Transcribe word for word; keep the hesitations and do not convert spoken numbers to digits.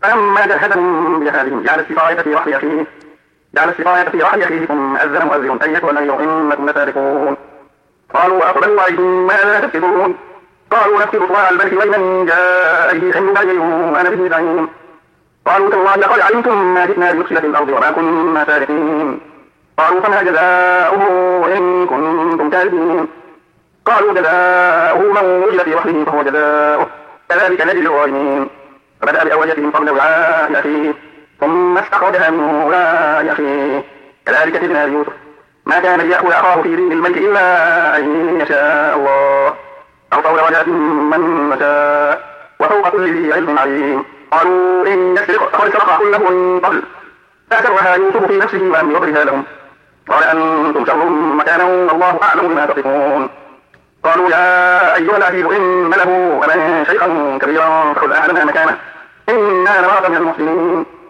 فلما جهزهم بجهازهم جعل السقاية في رحل أخيه جعل السقاية في رحل أخيه ثم أذن مؤذن أيتها العير إنكم لسارقون. قالوا أقبلوا عليكم ماذا تفقدون؟ قالوا نفقد صواع الملك ولمن جاء به حمل بعير وأنا به زعيم. قالوا تالله لقد علمتم ما جئنا لنفسد في الأرض وما كنا سارقين. قالوا فما جزاؤه إن كنتم كاذبين؟ قالوا جزاؤه من وجد في رحله فهو جزاؤه كذلك نجزي الظالمين. فبدأ بأوعيتهم قبل وعاء أخيه ثم استخرجها من وعاء أخيه كذلك كدنا ليوسف ما كان ليأخذ أخاه في دين الملك إلا أن يشاء الله أو درجات من نشاء وفوق كل ذي علم عليم. قالوا إن يسرق فقد سرق أخ له من قبل فأسرها يوسف في نفسه ولم يظهرها لهم قال أنتم شر مكانا والله أعلم بما تصفون. قالوا يا أيها العزيز إن له أبا شيخا كبيرا فخذ أحدنا مكانه إنا نراك من المحسنين.